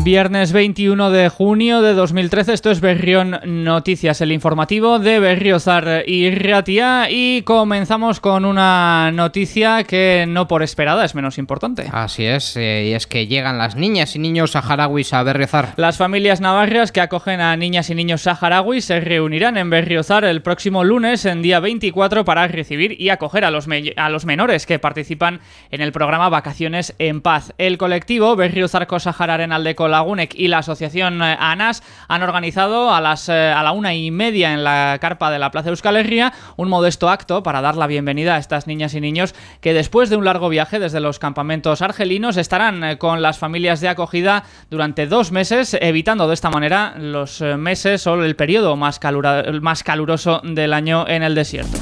Viernes 21 de junio de 2013, esto es Berrión Noticias, el informativo de Berriozar y Ratia, y comenzamos con una noticia que no por esperada es menos importante. Así es, y es que llegan las niñas y niños saharauis a Berriozar. Las familias navarras que acogen a niñas y niños saharauis se reunirán en Berriozar el próximo lunes, en día 24, para recibir y acoger a los menores que participan en el programa Vacaciones en Paz. El colectivo Berriozarko Sahararen Aldeko Lagunek y la asociación ANAS han organizado a la 1:30 en la carpa de la Plaza Euskal Herria un modesto acto para dar la bienvenida a estas niñas y niños que después de un largo viaje desde los campamentos argelinos estarán con las familias de acogida durante 2 meses, evitando de esta manera los meses o el periodo más caluroso del año en el desierto.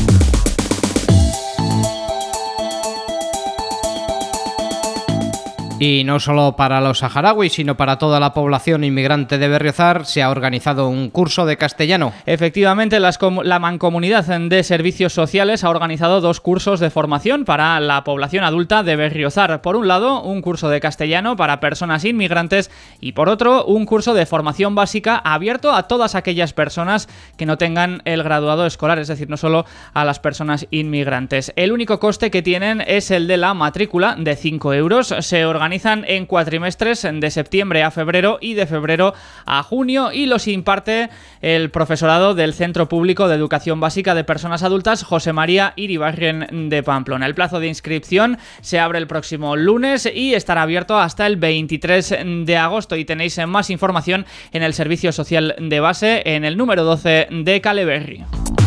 Y no solo para los saharauis, sino para toda la población inmigrante de Berriozar se ha organizado un curso de castellano. Efectivamente, la Mancomunidad de Servicios Sociales ha organizado 2 cursos de formación para la población adulta de Berriozar. Por un lado, un curso de castellano para personas inmigrantes y por otro, un curso de formación básica abierto a todas aquellas personas que no tengan el graduado escolar, es decir, no solo a las personas inmigrantes. El único coste que tienen es el de la matrícula de 5 euros. Se organizan en cuatrimestres de septiembre a febrero y de febrero a junio y los imparte el profesorado del Centro Público de Educación Básica de Personas Adultas José María Iribarren de Pamplona. El plazo de inscripción se abre el próximo lunes y estará abierto hasta el 23 de agosto y tenéis más información en el Servicio Social de Base en el número 12 de Caleberri.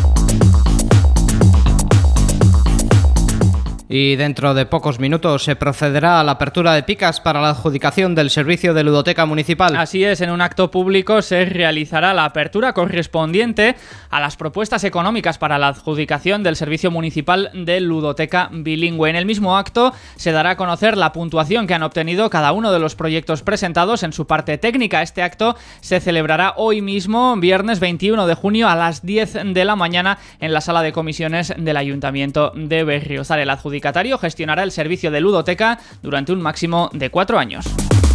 Y dentro de pocos minutos se procederá a la apertura de picas para la adjudicación del servicio de ludoteca municipal. Así es, en un acto público se realizará la apertura correspondiente a las propuestas económicas para la adjudicación del servicio municipal de ludoteca bilingüe. En el mismo acto se dará a conocer la puntuación que han obtenido cada uno de los proyectos presentados en su parte técnica. Este acto se celebrará hoy mismo, viernes 21 de junio a las 10 de la mañana en la sala de comisiones del Ayuntamiento de Berriozar. El adjudicatario gestionará el servicio de ludoteca durante un máximo de 4 años.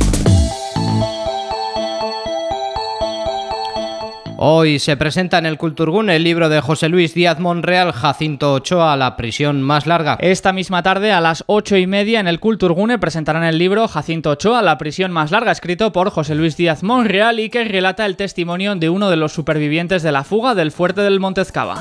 Hoy se presenta en el Kulturgune el libro de José Luis Díaz Monreal, Jacinto Ochoa, La prisión más larga. Esta misma tarde a las 8:30 en el Kulturgune presentarán el libro Jacinto Ochoa, La prisión más larga, escrito por José Luis Díaz Monreal y que relata el testimonio de uno de los supervivientes de la fuga del fuerte del Montezcaba.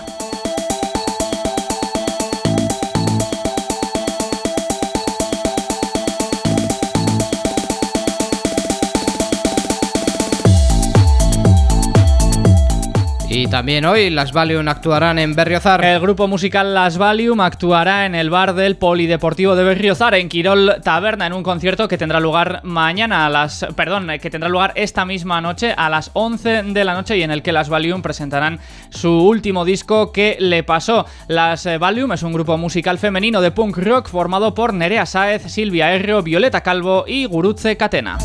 Y también hoy las Valium actuarán en Berriozar. El grupo musical Las Valium actuará en el bar del Polideportivo de Berriozar, en Quirol Taberna, en un concierto que tendrá lugar que tendrá lugar esta misma noche a las 11 de la noche y en el que Las Valium presentarán su último disco, ¿Qué le pasó? Las Valium es un grupo musical femenino de punk rock formado por Nerea Sáez, Silvia Erro, Violeta Calvo y Gurutze Catena.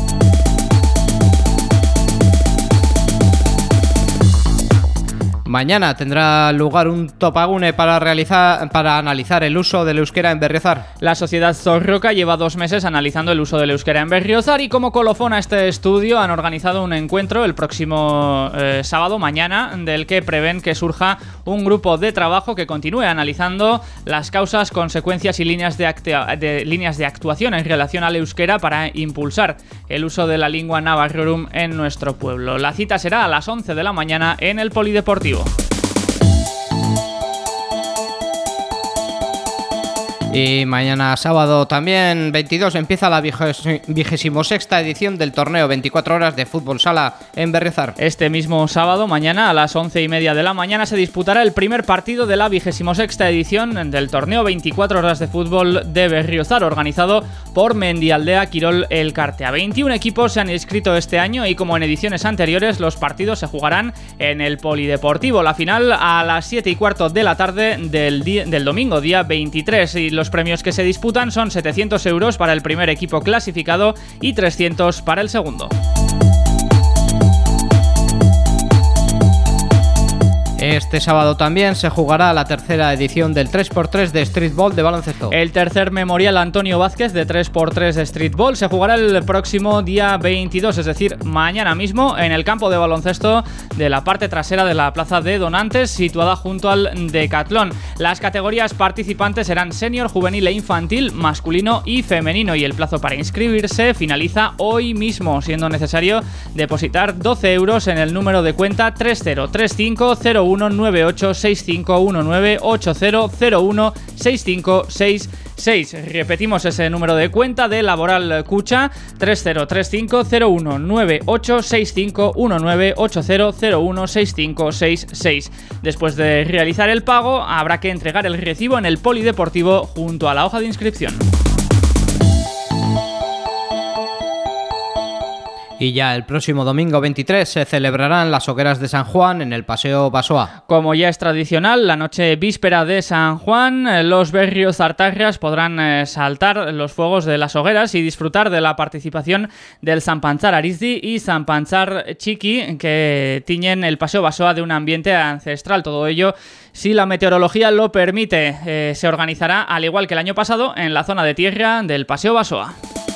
Mañana tendrá lugar un topagune para analizar el uso del euskera en Berriozar. La Sociedad Zorroca lleva 2 meses analizando el uso del euskera en Berriozar y como colofón a este estudio han organizado un encuentro el próximo sábado, mañana, del que prevén que surja un grupo de trabajo que continúe analizando las causas, consecuencias y líneas de actuación en relación al euskera para impulsar el uso de la lingua navarrorum en nuestro pueblo. La cita será a las 11 de la mañana en el Polideportivo. Y mañana sábado también 22 empieza la 26ª edición del torneo 24 horas de fútbol sala en Berriozar. Este mismo sábado, mañana a las 11:30 de la mañana, se disputará el primer partido de la 26ª edición del torneo 24 horas de fútbol de Berriozar, organizado por Mendialdea Quirol Elkartea. 21 equipos se han inscrito este año y, como en ediciones anteriores, los partidos se jugarán en el Polideportivo. La final a las 7:15 de la tarde del domingo, día 23, y los premios que se disputan son 700 euros para el primer equipo clasificado y 300 para el segundo. Este sábado también se jugará la tercera edición del 3x3 de Streetball de baloncesto. El tercer memorial Antonio Vázquez de 3x3 de Streetball se jugará el próximo día 22, es decir, mañana mismo, en el campo de baloncesto de la parte trasera de la plaza de Donantes, situada junto al Decatlón. Las categorías participantes serán senior, juvenil e infantil, masculino y femenino, y el plazo para inscribirse finaliza hoy mismo, siendo necesario depositar 12 euros en el número de cuenta 30350198651980016566. Repetimos ese número de cuenta de Laboral Cucha, 30350198651980016566. Después de realizar el pago, habrá que entregar el recibo en el polideportivo junto a la hoja de inscripción. Y ya el próximo domingo 23 se celebrarán las hogueras de San Juan en el Paseo Basoa. Como ya es tradicional, la noche víspera de San Juan, los berriozartarras podrán saltar los fuegos de las hogueras y disfrutar de la participación del Sanpantzar Arizdi y Sanpantzar Txiki, que tiñen el Paseo Basoa de un ambiente ancestral. Todo ello, si la meteorología lo permite, se organizará, al igual que el año pasado, en la zona de tierra del Paseo Basoa.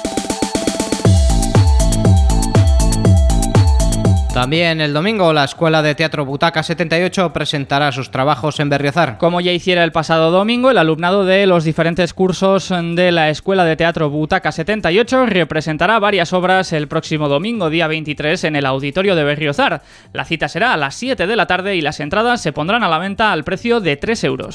También el domingo la Escuela de Teatro Butaca 78 presentará sus trabajos en Berriozar. Como ya hiciera el pasado domingo, el alumnado de los diferentes cursos de la Escuela de Teatro Butaca 78 representará varias obras el próximo domingo, día 23, en el auditorio de Berriozar. La cita será a las 7 de la tarde y las entradas se pondrán a la venta al precio de 3 euros.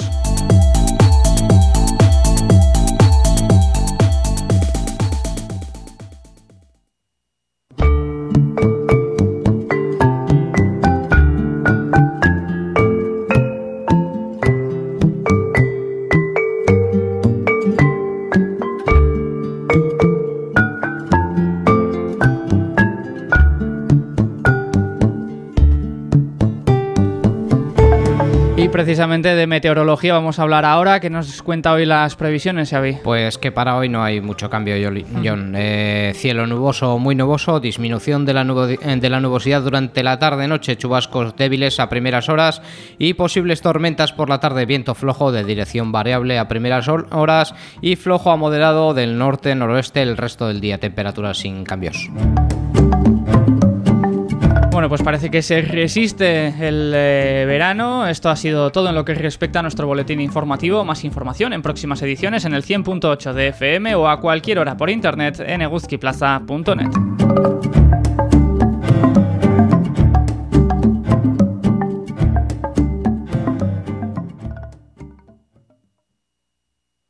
Precisamente de meteorología vamos a hablar ahora. ¿Qué nos cuenta hoy las previsiones, Xavi? Pues que para hoy no hay mucho cambio, John. Cielo nuboso, muy nuboso, disminución de la nubosidad durante la tarde-noche, chubascos débiles a primeras horas y posibles tormentas por la tarde, viento flojo de dirección variable a primeras horas y flojo a moderado del norte-noroeste el resto del día, temperaturas sin cambios. Bueno, pues parece que se resiste el verano. Esto ha sido todo en lo que respecta a nuestro boletín informativo. Más información en próximas ediciones en el 100.8 de FM o a cualquier hora por internet en eguzkiplaza.net.